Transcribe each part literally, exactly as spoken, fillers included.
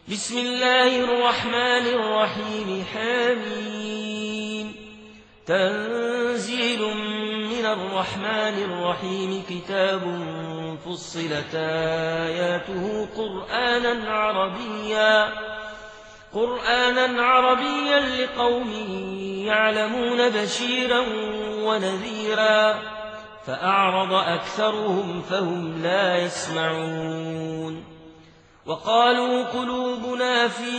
بسم الله الرحمن الرحيم حميم تنزيل من الرحمن الرحيم كتاب فصلت آياته قرآنا عربيا قرآنا عربيا لقوم يعلمون بشيرا ونذيرا فأعرض أكثرهم فهم لا يسمعون وقالوا قلوبنا في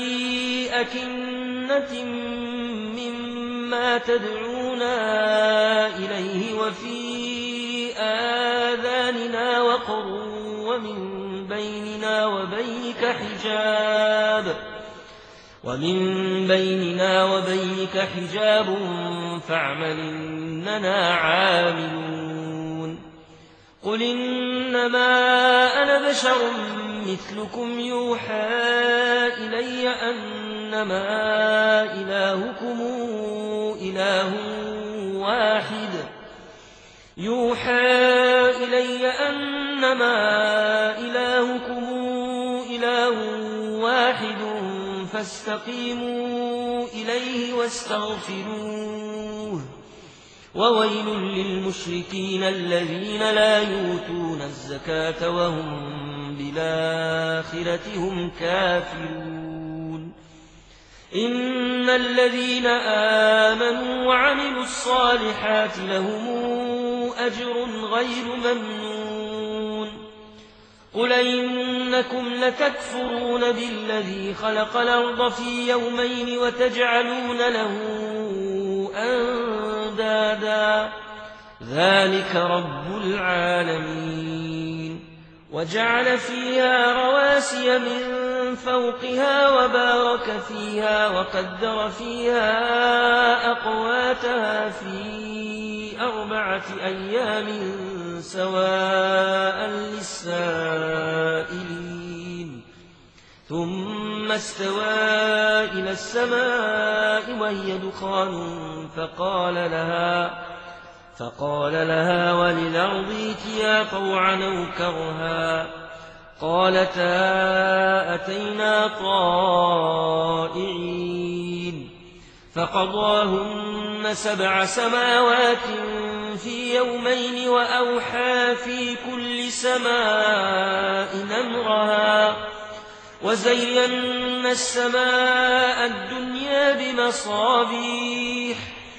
أكنة مما تدعونا إليه وفي آذاننا وقر ومن بيننا وبينك حجاب ومن بيننا وبينك حجاب فاعمل إننا عاملون قل إنما أنا بشر مثلكم يوحى إلي أنما إلهكم إله واحد يوحى إلي أنما إلهكم إله واحد فاستقيموا إليه واستغفروه وويل للمشركين الذين لا يؤتون الزكاة وهم بالآخرة هم كافرون إن الذين آمنوا وعملوا الصالحات لهم أجر غير ممنون قل إنكم لتكفرون بالذي خلق الأرض في يومين وتجعلون له أندادا ذلك رب العالمين وجعل فيها رواسي من فوقها وبارك فيها وقدر فيها أقواتها في أربعة أيام سواء للسائلين ثم استوى إلى السماء وهي دخان فقال لها فقال لها وللأرض ائتيا طوعا أو كرها قالتا أتينا طائعين فقضاهن سبع سماوات في يومين وأوحى في كل سماء أمرها وزينا السماء الدنيا بمصابيح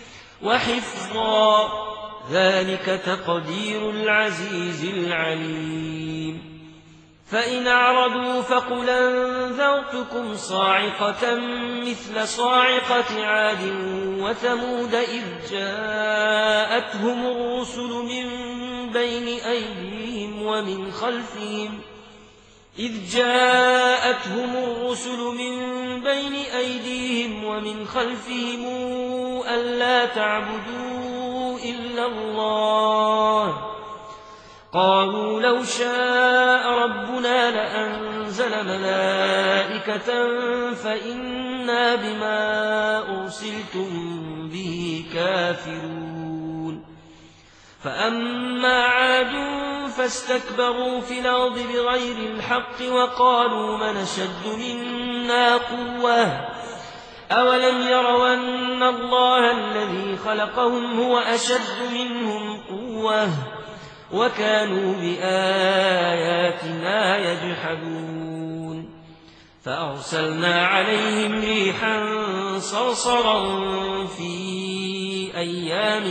وحفظا ذلك تقدير العزيز العليم فإن أعرضوا فقل أنذرتكم صاعقة مثل صاعقة عاد وثمود إذ جاءتهم الرسل من بين أيديهم ومن خلفهم إذ جاءتهم الرسل من بين أيديهم ومن خلفهم ألا تعبدوا إلا الله قالوا لو شاء ربنا لأنزل ملائكة فإنا بما أرسلتم به كافرون فأما عاد فاستكبروا في الأرض بغير الحق وقالوا من أشد منا قوة أولم يروا أن الله الذي خلقهم هو أشد منهم قوة وكانوا بآياتنا يجحدون فأرسلنا عليهم ريحا صرصرا في أيام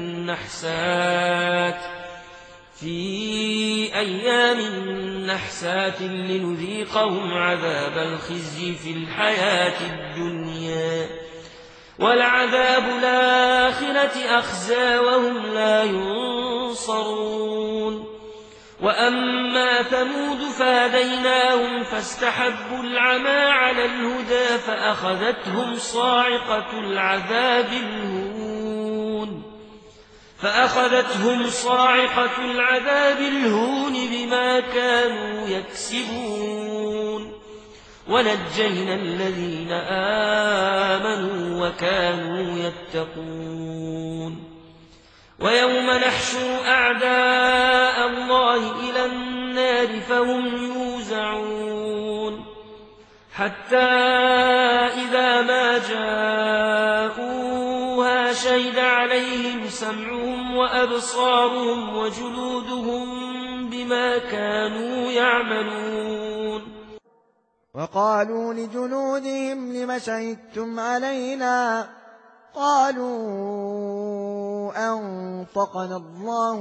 نحسات في أيام نحسات لنذيقهم عذاب الخزي في الحياة الدنيا والعذاب الآخرة أخزى وهم لا ينصرون وأما ثمود فهديناهم فاستحبوا العمى على الهدى فأخذتهم صاعقة العذاب الهون فأخذتهم صاعقة العذاب الهون بما كانوا يكسبون ونجينا الذين آمنوا وكانوا يتقون ويوم نحشر أعداء الله إلى النار فهم يوزعون حتى إذا ما جاءوها شهد عليهم سمعهم وأبصارهم وجلودهم بما كانوا يعملون. وقالوا لجلودهم لم شهدتم علينا؟ قالوا أنطقنا الله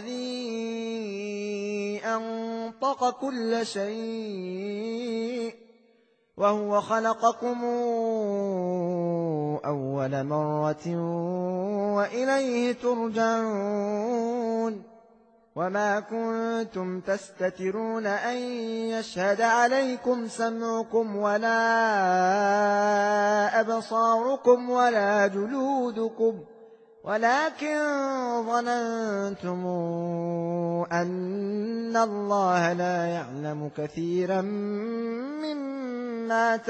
الذي أنطق كل شيء وهو خلقكم أول مرة وإليه ترجعون. وما كنتم تستترون أن يشهد عليكم سمعكم ولا أبصاركم ولا جلودكم ولكن ظننتم أن الله لا يعلم كثيرا مما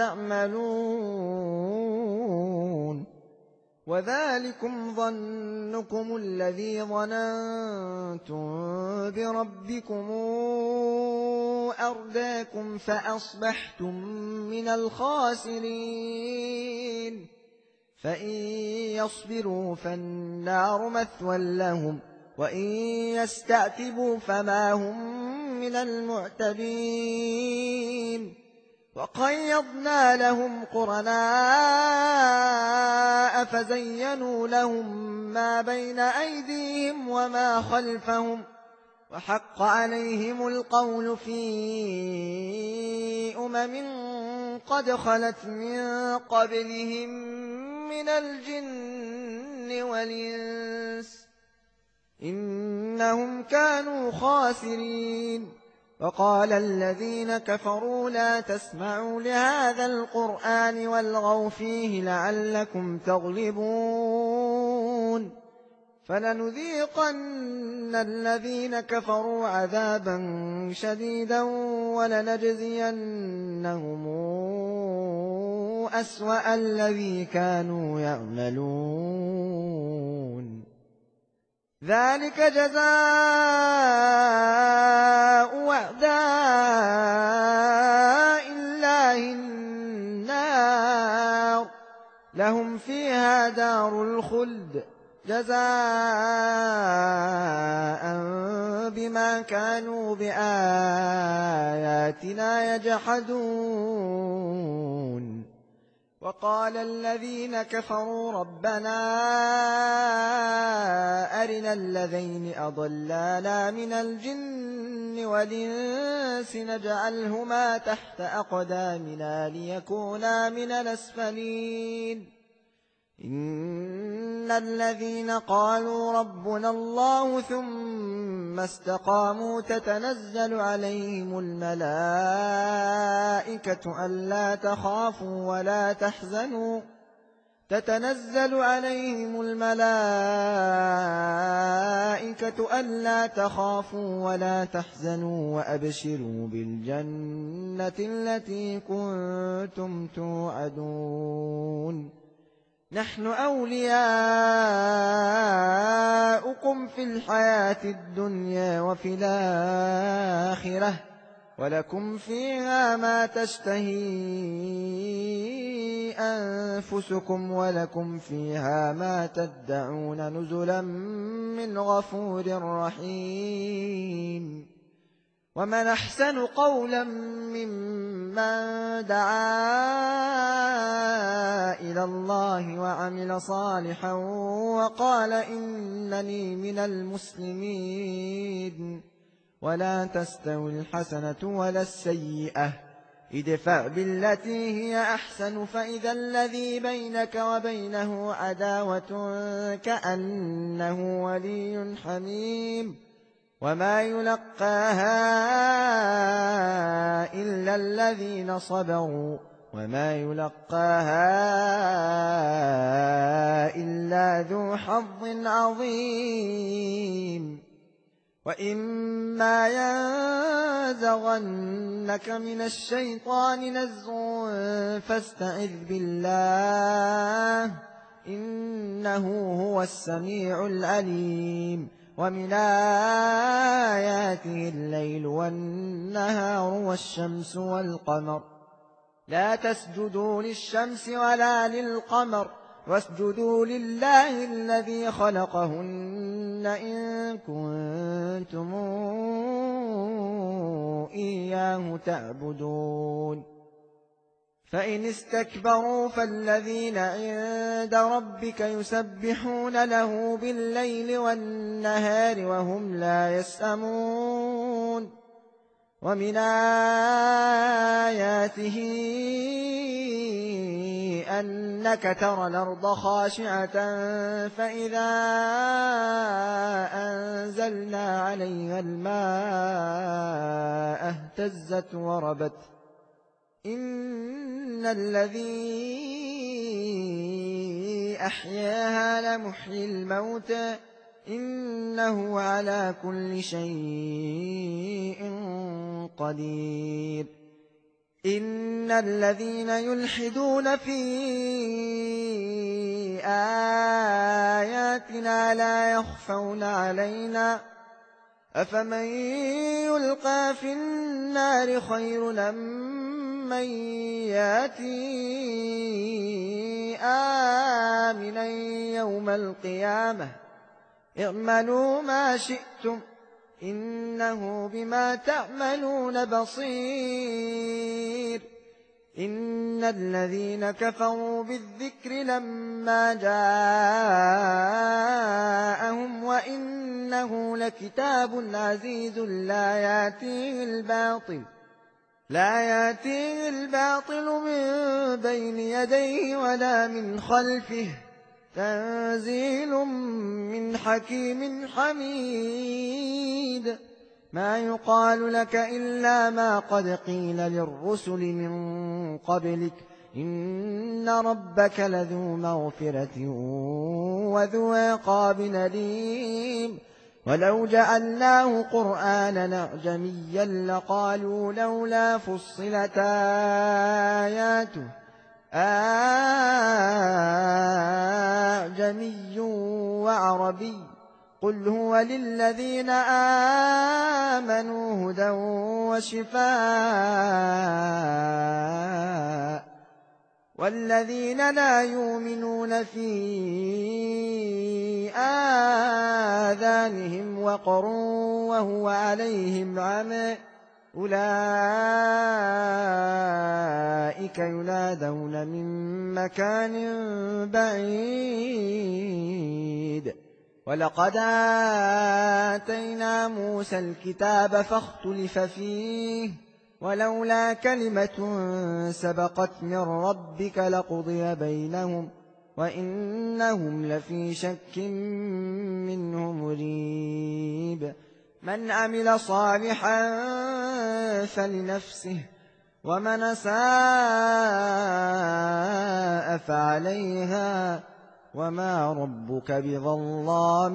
تعملون. وذلكم ظنكم الذي ظننتم بربكم أرداكم فأصبحتم من الخاسرين. فإن يصبروا فالنار مثوى لهم وإن يستعتبوا فما هم من المعتبين. وقيضنا لهم قرناء فزينوا لهم ما بين أيديهم وما خلفهم وحق عليهم القول في أمم قد خلت من قبلهم من الجن والإنس إنهم كانوا خاسرين. وقال الذين كفروا لا تسمعوا لهذا القرآن والغوا فيه لعلكم تغلبون. فلنذيقن الذين كفروا عذابا شديدا ولنجزينهم أسوأ الذي كانوا يعملون. ذلك جزاء أعداء الله النار لهم فيها دار الخلد جزاء بما كانوا بآياتنا يجحدون. وقال الذين كفروا ربنا أرنا الذين أضلانا من الجن والإنس نجعلهما تحت أقدامنا ليكونا من الأسفلين. إن الذين قالوا ربنا الله ثم استقاموا تتنزل عليهم الملائكة ألا تخافوا ولا تحزنوا تتنزل عليهم الملائكة ألا تخافوا ولا تحزنوا وأبشروا بالجنة التي كنتم توعدون. نحن أولياؤكم في الحياة الدنيا وفي الآخرة ولكم فيها ما تشتهي أنفسكم ولكم فيها ما تدعون نزلا من غفور رحيم. ومن أحسن قولا ممن دعا إلى الله وعمل صالحا وقال إنني من المسلمين. ولا تستوي الحسنة ولا السيئة ادفع بالتي هي أحسن فإذا الذي بينك وبينه عداوة كأنه ولي حميم. وما يلقاها إلا الذين صبروا وما يلقاها إلا ذو حظ عظيم. وإما ينزغنك من الشيطان نزغ فاستعذ بالله إنه هو السميع العليم. ومن آياته الليل والنهار والشمس والقمر لا تسجدوا للشمس ولا للقمر واسجدوا لله الذي خلقهن إن كنتم إياه تعبدون فإن استكبروا فالذين عند ربك يسبحون له بالليل والنهار وهم لا يسأمون ومن آياته أنك ترى الأرض خاشعة فإذا أنزلنا عليها الماء اهتزت وربت إن الذي أحياها لمحيي الموتى إنه على كل شيء قدير إن الذين يلحدون في آياتنا لا يخفون علينا أفمن يلقى في النار خير أم من ياتي آمنا يوم القيامة اعملوا ما شئتم إنه بما تعملون بصير إن الذين كفروا بالذكر لما جاءهم وإنه لكتاب عزيز لا يأتيه الباطل لا يأتيه الباطل من بين يديه ولا من خلفه تنزيل من حكيم حميد ما يقال لك إلا ما قد قيل للرسل من قبلك إن ربك لذو مغفرة وذو عقاب أليم ولو جعلناه قرآنا أعجميا لقالوا لولا فصلت آياته أعجمي وعربي قل هو للذين آمنوا هدى وشفاء والذين لا يؤمنون في آذانهم وقر وهو عليهم عمى أولئك ينادون من مكان بعيد ولقد آتينا موسى الكتاب فاختلف فيه ولولا كلمة سبقت من ربك لقضي بينهم وإنهم لفي شك منه مريب من عمل صالحا فلنفسه ومن أساء فعليها وما ربك بظلام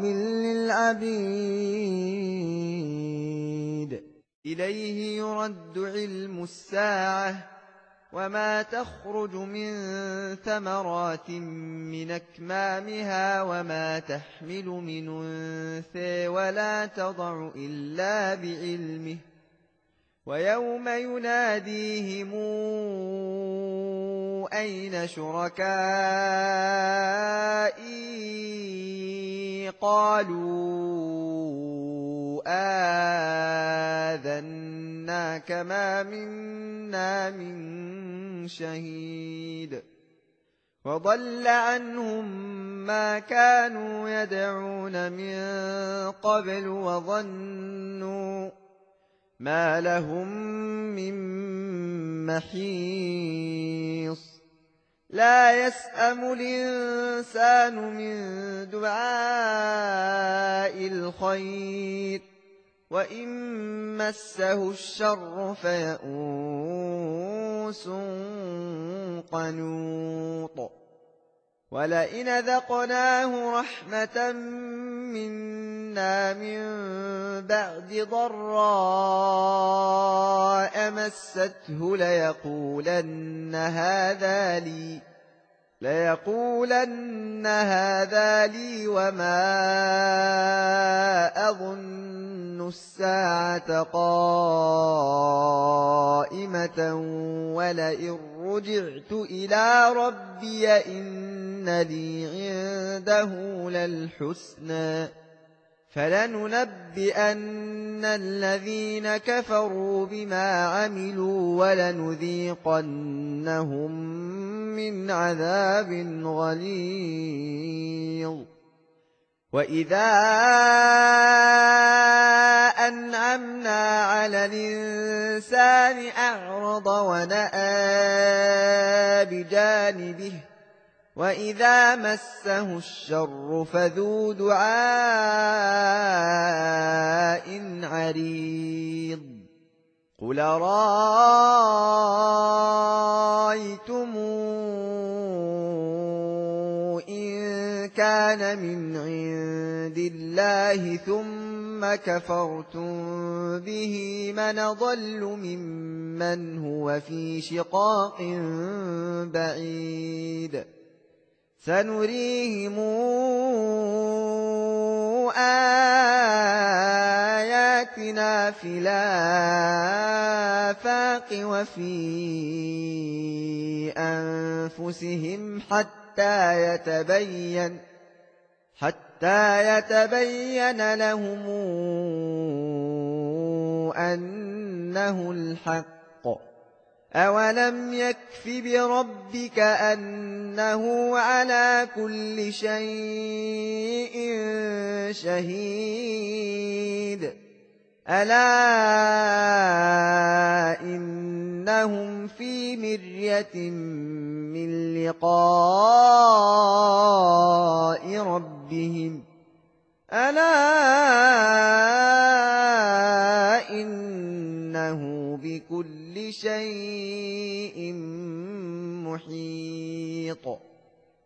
للعبيد إليه يرد علم الساعة وما تخرج من ثمرات من أكمامها وما تحمل من أنثى ولا تضع إلا بعلمه ويوم يناديهم أين شركائي قالوا آذناك ما منا من شهيد وضل عنهم ما كانوا يدعون من قبل وظنوا ما لهم من محيص لا يسأم الإنسان من دعاء الخير وإن مسه الشر فيئوس قنوط ولئن ذقناه رحمة منا من بعد ضراء مسته ليقولن هذا لي ليقولن هذا لي وما أظن الساعة قائمة ولئن رجعت إلى ربي إن لي عنده للحسنى فلننبئن الذين كفروا بما عملوا ولنذيقنهم من عذاب غليظ وإذا أنعمنا على الإنسان أعرض ونأى بجانبه وإذا مسه الشر فذو دعاء عريض قل رأيتم إن كان من عند الله ثم كفرتم به من أضل ممن هو في شقاق بعيد سنريهم آياتنا في الآفاق وفي أنفسهم حتى يتبين حتى يتبين لهم أنه الحق أولم يكف بربك أنه على كل شيء شهيد ألا إنهم في مرية من لقاء ربهم ألا إنه بكل شيء محيط